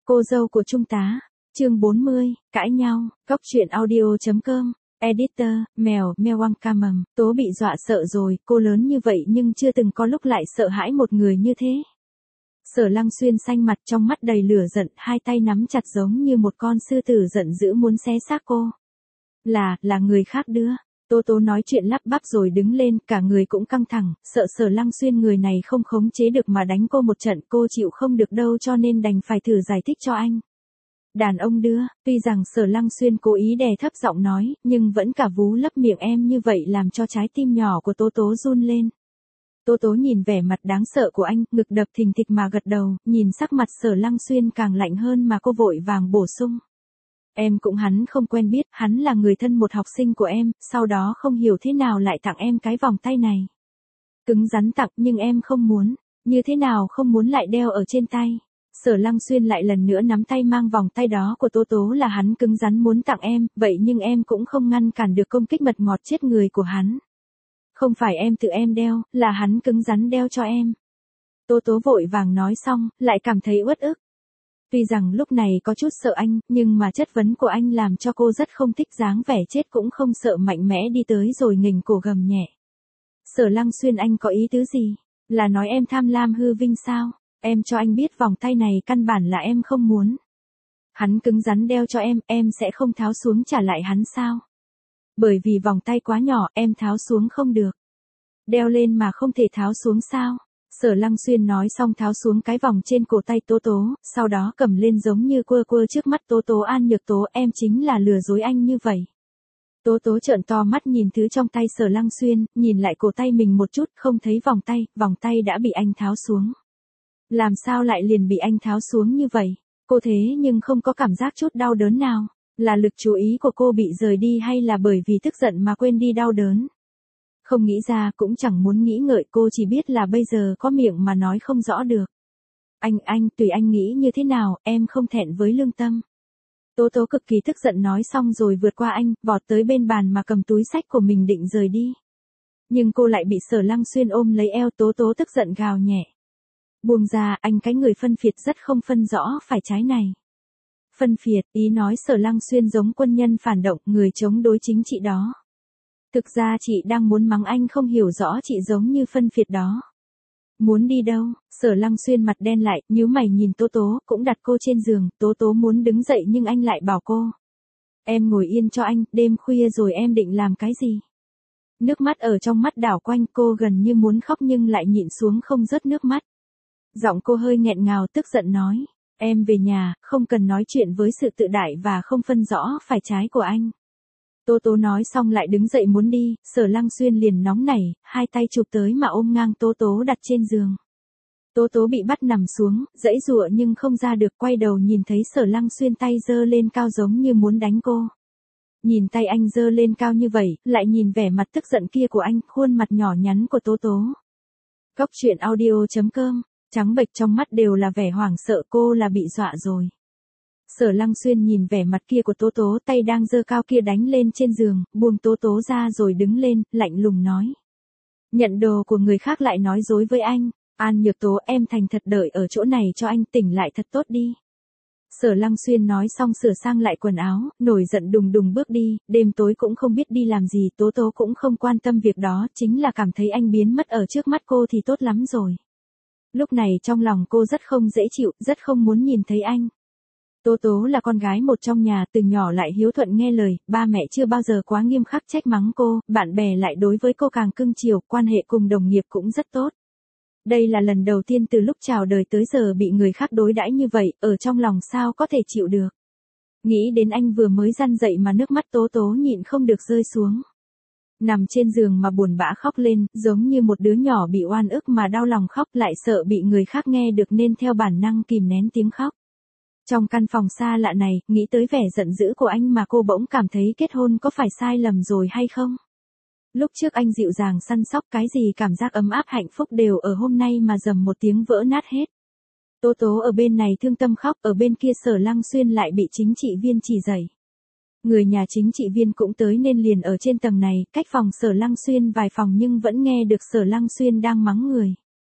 Cô dâu của Trung tá, chương 40, cãi nhau, góc truyện audio.com, editor, mèo, Mewang Camầm, Tố bị dọa sợ rồi, cô lớn như vậy nhưng chưa từng có lúc lại sợ hãi một người như thế. Sở Lăng Xuyên xanh mặt trong mắt đầy lửa giận, hai tay nắm chặt giống như một con sư tử giận dữ muốn xé xác cô. Là người khác đưa. Tố Tố nói chuyện lắp bắp rồi đứng lên, cả người cũng căng thẳng, sợ Sở Lăng Xuyên người này không khống chế được mà đánh cô một trận, cô chịu không được đâu cho nên đành phải thử giải thích cho anh. Đàn ông đưa, tuy rằng Sở Lăng Xuyên cố ý đè thấp giọng nói, nhưng vẫn cả vú lấp miệng em như vậy làm cho trái tim nhỏ của Tố Tố run lên. Tố Tố nhìn vẻ mặt đáng sợ của anh, ngực đập thình thịch mà gật đầu, nhìn sắc mặt Sở Lăng Xuyên càng lạnh hơn mà cô vội vàng bổ sung. Em cũng hắn không quen biết, hắn là người thân một học sinh của em, sau đó không hiểu thế nào lại tặng em cái vòng tay này. Cứng rắn tặng nhưng em không muốn, như thế nào không muốn lại đeo ở trên tay. Sở Lăng Xuyên lại lần nữa nắm tay mang vòng tay đó của Tố Tố là hắn cứng rắn muốn tặng em, vậy nhưng em cũng không ngăn cản được công kích mật ngọt chết người của hắn. Không phải em tự em đeo, là hắn cứng rắn đeo cho em. Tố Tố vội vàng nói xong, lại cảm thấy uất ức. Tuy rằng lúc này có chút sợ anh, nhưng mà chất vấn của anh làm cho cô rất không thích dáng vẻ chết cũng không sợ mạnh mẽ đi tới rồi nghềnh cổ gầm nhẹ. Sở Lăng Xuyên anh có ý tứ gì? Là nói em tham lam hư vinh sao? Em cho anh biết vòng tay này căn bản là em không muốn. Hắn cứng rắn đeo cho em sẽ không tháo xuống trả lại hắn sao? Bởi vì vòng tay quá nhỏ, em tháo xuống không được. Đeo lên mà không thể tháo xuống sao? Sở Lăng Xuyên nói xong tháo xuống cái vòng trên cổ tay Tố Tố, sau đó cầm lên giống như quơ quơ trước mắt Tố Tố. An Nhược Tố, em chính là lừa dối anh như vậy. Tố Tố trợn to mắt nhìn thứ trong tay Sở Lăng Xuyên, nhìn lại cổ tay mình một chút, không thấy vòng tay đã bị anh tháo xuống. Làm sao lại liền bị anh tháo xuống như vậy? Cô thế nhưng không có cảm giác chút đau đớn nào, là lực chú ý của cô bị rời đi hay là bởi vì tức giận mà quên đi đau đớn? Không nghĩ ra cũng chẳng muốn nghĩ ngợi, cô chỉ biết là bây giờ có miệng mà nói không rõ được. Anh, tùy anh nghĩ như thế nào, em không thẹn với lương tâm. Tố Tố cực kỳ tức giận nói xong rồi vượt qua anh, vọt tới bên bàn mà cầm túi xách của mình định rời đi. Nhưng cô lại bị Sở Lăng Xuyên ôm lấy eo. Tố Tố tức giận gào nhẹ. Buông ra, anh cái người phân phiệt rất không phân rõ phải trái này. Phân phiệt, ý nói Sở Lăng Xuyên giống quân nhân phản động, người chống đối chính trị đó. Thực ra chị đang muốn mắng anh không hiểu rõ chị giống như phân phiệt đó. Muốn đi đâu? Sở Lăng Xuyên mặt đen lại, nhíu mày nhìn Tố Tố, cũng đặt cô trên giường. Tố Tố muốn đứng dậy nhưng anh lại bảo cô. Em ngồi yên cho anh, đêm khuya rồi em định làm cái gì? Nước mắt ở trong mắt đảo quanh, cô gần như muốn khóc nhưng lại nhịn xuống không rớt nước mắt. Giọng cô hơi nghẹn ngào tức giận nói. Em về nhà, không cần nói chuyện với sự tự đại và không phân rõ phải trái của anh. Tố Tố nói xong lại đứng dậy muốn đi, Sở Lăng Xuyên liền nóng nảy, hai tay chụp tới mà ôm ngang Tố Tố đặt trên giường. Tố Tố bị bắt nằm xuống, giãy giụa nhưng không ra được, quay đầu nhìn thấy Sở Lăng Xuyên tay giơ lên cao giống như muốn đánh cô. Nhìn tay anh giơ lên cao như vậy, lại nhìn vẻ mặt tức giận kia của anh, khuôn mặt nhỏ nhắn của Tố Tố. Góc truyện audio.com, trắng bệch trong mắt đều là vẻ hoảng sợ, cô là bị dọa rồi. Sở Lăng Xuyên nhìn vẻ mặt kia của Tố Tố, tay đang giơ cao kia đánh lên trên giường, buông Tố Tố ra rồi đứng lên, lạnh lùng nói. Nhận đồ của người khác lại nói dối với anh. An Nhược Tố, em thành thật đợi ở chỗ này cho anh, tỉnh lại thật tốt đi. Sở Lăng Xuyên nói xong sửa sang lại quần áo, nổi giận đùng đùng bước đi, đêm tối cũng không biết đi làm gì. Tố Tố cũng không quan tâm việc đó, chính là cảm thấy anh biến mất ở trước mắt cô thì tốt lắm rồi. Lúc này trong lòng cô rất không dễ chịu, rất không muốn nhìn thấy anh. Tố Tố là con gái một trong nhà, từ nhỏ lại hiếu thuận nghe lời, ba mẹ chưa bao giờ quá nghiêm khắc trách mắng cô, bạn bè lại đối với cô càng cưng chiều, quan hệ cùng đồng nghiệp cũng rất tốt. Đây là lần đầu tiên từ lúc chào đời tới giờ bị người khác đối đãi như vậy, ở trong lòng sao có thể chịu được. Nghĩ đến anh vừa mới răn dậy mà nước mắt Tố Tố nhịn không được rơi xuống. Nằm trên giường mà buồn bã khóc lên, giống như một đứa nhỏ bị oan ức mà đau lòng khóc, lại sợ bị người khác nghe được nên theo bản năng kìm nén tiếng khóc. Trong căn phòng xa lạ này, nghĩ tới vẻ giận dữ của anh mà cô bỗng cảm thấy kết hôn có phải sai lầm rồi hay không? Lúc trước anh dịu dàng săn sóc, cái gì cảm giác ấm áp hạnh phúc đều ở hôm nay mà dầm một tiếng vỡ nát hết. Tố Tố ở bên này thương tâm khóc, ở bên kia Sở Lăng Xuyên lại bị chính trị viên chỉ dạy. Người nhà chính trị viên cũng tới nên liền ở trên tầng này, cách phòng Sở Lăng Xuyên vài phòng nhưng vẫn nghe được Sở Lăng Xuyên đang mắng người.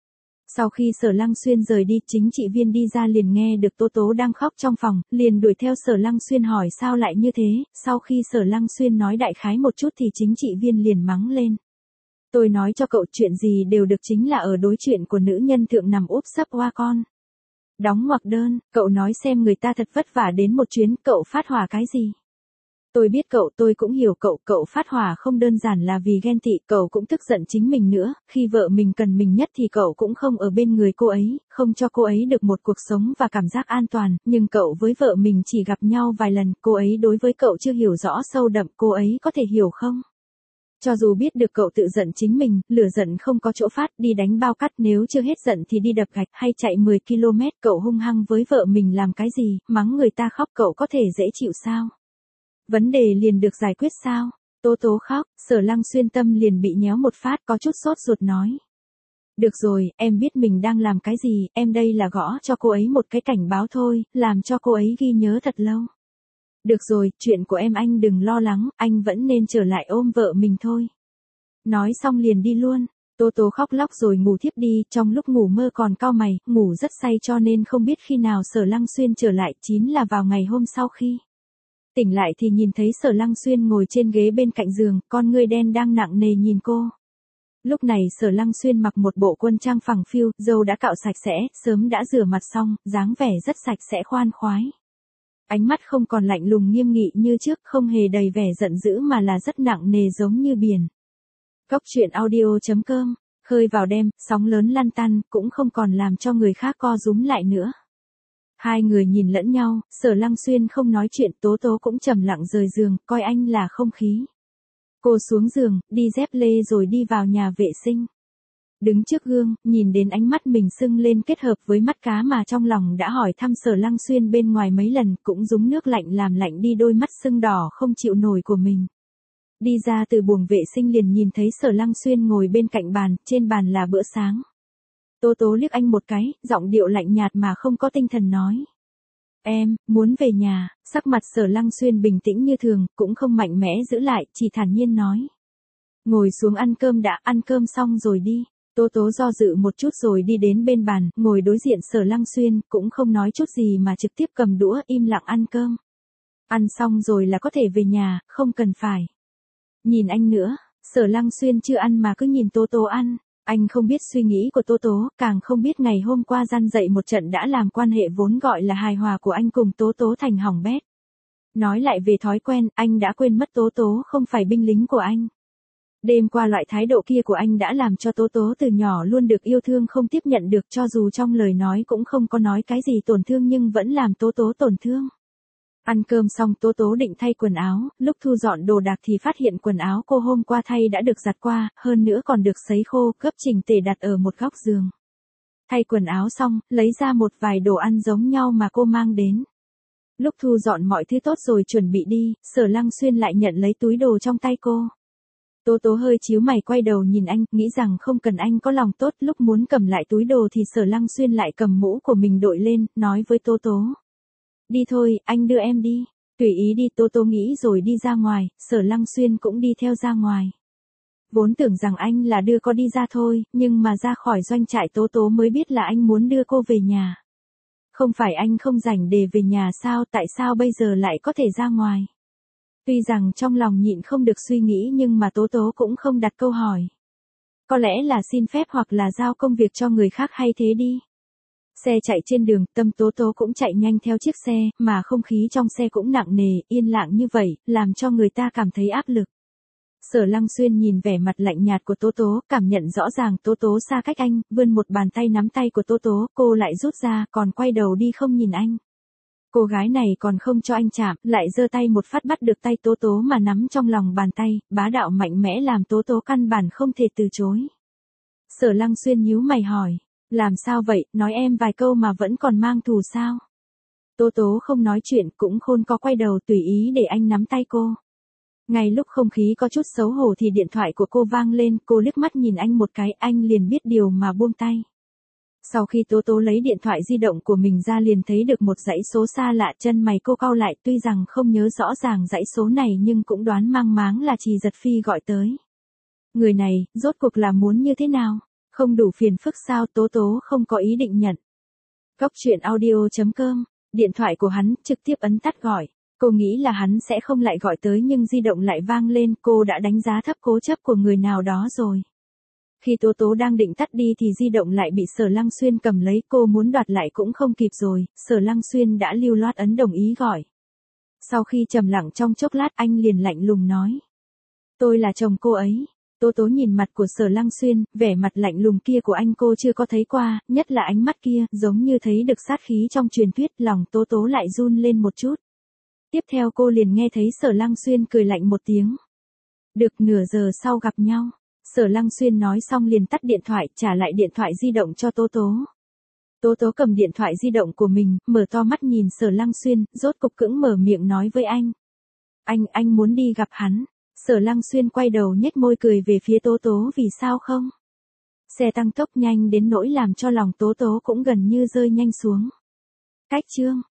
Sau khi Sở Lăng Xuyên rời đi, chính trị viên đi ra liền nghe được Tố Tố đang khóc trong phòng, liền đuổi theo Sở Lăng Xuyên hỏi sao lại như thế, sau khi Sở Lăng Xuyên nói đại khái một chút thì chính trị viên liền mắng lên. Tôi nói cho cậu chuyện gì đều được, chính là ở đối chuyện của nữ nhân thượng nằm úp sấp hoa con. Đóng ngoặc đơn, cậu nói xem người ta thật vất vả đến một chuyến, cậu phát hỏa cái gì? Tôi biết cậu, tôi cũng hiểu cậu, cậu phát hỏa không đơn giản là vì ghen tị, cậu cũng tức giận chính mình nữa, khi vợ mình cần mình nhất thì cậu cũng không ở bên người cô ấy, không cho cô ấy được một cuộc sống và cảm giác an toàn, nhưng cậu với vợ mình chỉ gặp nhau vài lần, cô ấy đối với cậu chưa hiểu rõ sâu đậm, cô ấy có thể hiểu không? Cho dù biết được cậu tự giận chính mình, lửa giận không có chỗ phát, đi đánh bao cát, nếu chưa hết giận thì đi đập gạch, hay chạy 10 km, cậu hung hăng với vợ mình làm cái gì, mắng người ta khóc cậu có thể dễ chịu sao? Vấn đề liền được giải quyết sao? Tố Tố khóc, Sở Lăng Xuyên tâm liền bị nhéo một phát, có chút sốt ruột nói. Được rồi, em biết mình đang làm cái gì, em đây là gõ cho cô ấy một cái cảnh báo thôi, làm cho cô ấy ghi nhớ thật lâu. Được rồi, chuyện của em anh đừng lo lắng, anh vẫn nên trở lại ôm vợ mình thôi. Nói xong liền đi luôn. Tố Tố khóc lóc rồi ngủ thiếp đi, trong lúc ngủ mơ còn cau mày, ngủ rất say cho nên không biết khi nào Sở Lăng Xuyên trở lại, chính là vào ngày hôm sau khi tỉnh lại thì nhìn thấy Sở Lăng Xuyên ngồi trên ghế bên cạnh giường, con ngươi đen đang nặng nề nhìn cô. Lúc này Sở Lăng Xuyên mặc một bộ quân trang phẳng phiu, râu đã cạo sạch sẽ, sớm đã rửa mặt xong, dáng vẻ rất sạch sẽ khoan khoái. Ánh mắt không còn lạnh lùng nghiêm nghị như trước, không hề đầy vẻ giận dữ mà là rất nặng nề giống như biển. Cốc truyện audio.com, khơi vào đêm, sóng lớn lăn tăn, cũng không còn làm cho người khác co rúm lại nữa. Hai người nhìn lẫn nhau, Sở Lăng Xuyên không nói chuyện, Tố Tố cũng trầm lặng rời giường, coi anh là không khí. Cô xuống giường, đi dép lê rồi đi vào nhà vệ sinh. Đứng trước gương, nhìn đến ánh mắt mình sưng lên kết hợp với mắt cá mà trong lòng đã hỏi thăm Sở Lăng Xuyên bên ngoài mấy lần, cũng dùng nước lạnh làm lạnh đi đôi mắt sưng đỏ không chịu nổi của mình. Đi ra từ buồng vệ sinh liền nhìn thấy Sở Lăng Xuyên ngồi bên cạnh bàn, trên bàn là bữa sáng. Tố Tố liếc anh một cái, giọng điệu lạnh nhạt mà không có tinh thần nói. Em, muốn về nhà, sắc mặt Sở Lăng Xuyên bình tĩnh như thường, cũng không mạnh mẽ giữ lại, chỉ thản nhiên nói. Ngồi xuống ăn cơm đã, ăn cơm xong rồi đi. Tố Tố do dự một chút rồi đi đến bên bàn, ngồi đối diện Sở Lăng Xuyên, cũng không nói chút gì mà trực tiếp cầm đũa im lặng ăn cơm. Ăn xong rồi là có thể về nhà, không cần phải nhìn anh nữa. Sở Lăng Xuyên chưa ăn mà cứ nhìn Tố Tố ăn. Anh không biết suy nghĩ của Tố Tố, càng không biết ngày hôm qua gian dậy một trận đã làm quan hệ vốn gọi là hài hòa của anh cùng Tố Tố thành hỏng bét. Nói lại về thói quen, anh đã quên mất Tố Tố không phải binh lính của anh. Đêm qua loại thái độ kia của anh đã làm cho Tố Tố từ nhỏ luôn được yêu thương không tiếp nhận được, cho dù trong lời nói cũng không có nói cái gì tổn thương nhưng vẫn làm Tố Tố tổn thương. Ăn cơm xong Tố Tố định thay quần áo, lúc thu dọn đồ đạc thì phát hiện quần áo cô hôm qua thay đã được giặt qua, hơn nữa còn được sấy khô, gấp chỉnh tề đặt ở một góc giường. Thay quần áo xong, lấy ra một vài đồ ăn giống nhau mà cô mang đến. Lúc thu dọn mọi thứ tốt rồi chuẩn bị đi, Sở Lăng Xuyên lại nhận lấy túi đồ trong tay cô. Tố Tố hơi chíu mày quay đầu nhìn anh, nghĩ rằng không cần anh có lòng tốt, lúc muốn cầm lại túi đồ thì Sở Lăng Xuyên lại cầm mũ của mình đội lên, nói với Tố Tố. Đi thôi, anh đưa em đi. Tùy ý đi, Tố Tố nghĩ rồi đi ra ngoài, Sở Lăng Xuyên cũng đi theo ra ngoài. Vốn tưởng rằng anh là đưa cô đi ra thôi, nhưng mà ra khỏi doanh trại Tố Tố mới biết là anh muốn đưa cô về nhà. Không phải anh không rảnh để về nhà sao, tại sao bây giờ lại có thể ra ngoài? Tuy rằng trong lòng nhịn không được suy nghĩ nhưng mà Tố Tố cũng không đặt câu hỏi. Có lẽ là xin phép hoặc là giao công việc cho người khác hay thế đi. Xe chạy trên đường, tâm Tố Tố cũng chạy nhanh theo chiếc xe, mà không khí trong xe cũng nặng nề, yên lặng như vậy, làm cho người ta cảm thấy áp lực. Sở Lăng Xuyên nhìn vẻ mặt lạnh nhạt của Tố Tố, cảm nhận rõ ràng Tố Tố xa cách anh, vươn một bàn tay nắm tay của Tố Tố, cô lại rút ra, còn quay đầu đi không nhìn anh. Cô gái này còn không cho anh chạm, lại giơ tay một phát bắt được tay Tố Tố mà nắm trong lòng bàn tay, bá đạo mạnh mẽ làm Tố Tố căn bản không thể từ chối. Sở Lăng Xuyên nhíu mày hỏi, làm sao vậy, nói em vài câu mà vẫn còn mang thù sao? Tố Tố không nói chuyện, cũng khôn có quay đầu tùy ý để anh nắm tay cô. Ngay lúc không khí có chút xấu hổ thì điện thoại của cô vang lên, cô liếc mắt nhìn anh một cái, anh liền biết điều mà buông tay. Sau khi Tố Tố lấy điện thoại di động của mình ra liền thấy được một dãy số xa lạ, chân mày cô cau lại, tuy rằng không nhớ rõ ràng dãy số này nhưng cũng đoán mang máng là Trì Giật Phi gọi tới. Người này, rốt cuộc là muốn như thế nào? Không đủ phiền phức sao? Tố tố không có ý định nhận. Góc chuyện audio.com, điện thoại của hắn trực tiếp ấn tắt gọi. Cô nghĩ là hắn sẽ không lại gọi tới nhưng di động lại vang lên, cô đã đánh giá thấp cố chấp của người nào đó rồi. Khi tố tố đang định tắt đi thì di động lại bị Sở Lăng Xuyên cầm lấy, cô muốn đoạt lại cũng không kịp rồi, Sở Lăng Xuyên đã lưu loát ấn đồng ý gọi. Sau khi trầm lặng trong chốc lát anh liền lạnh lùng nói. Tôi là chồng cô ấy. Tố tố nhìn mặt của Sở Lăng Xuyên, vẻ mặt lạnh lùng kia của anh cô chưa có thấy qua, nhất là ánh mắt kia, giống như thấy được sát khí trong truyền thuyết, lòng tố tố lại run lên một chút. Tiếp theo cô liền nghe thấy Sở Lăng Xuyên cười lạnh một tiếng. Được, nửa giờ sau gặp nhau. Sở Lăng Xuyên nói xong liền tắt điện thoại, trả lại điện thoại di động cho tố tố. Tố tố cầm điện thoại di động của mình, mở to mắt nhìn Sở Lăng Xuyên, rốt cục cưỡng mở miệng nói với anh. Anh muốn đi gặp hắn. Sở Lăng Xuyên quay đầu nhếch môi cười về phía tố tố, vì sao không? Xe tăng tốc nhanh đến nỗi làm cho lòng tố tố cũng gần như rơi nhanh xuống. Cách chương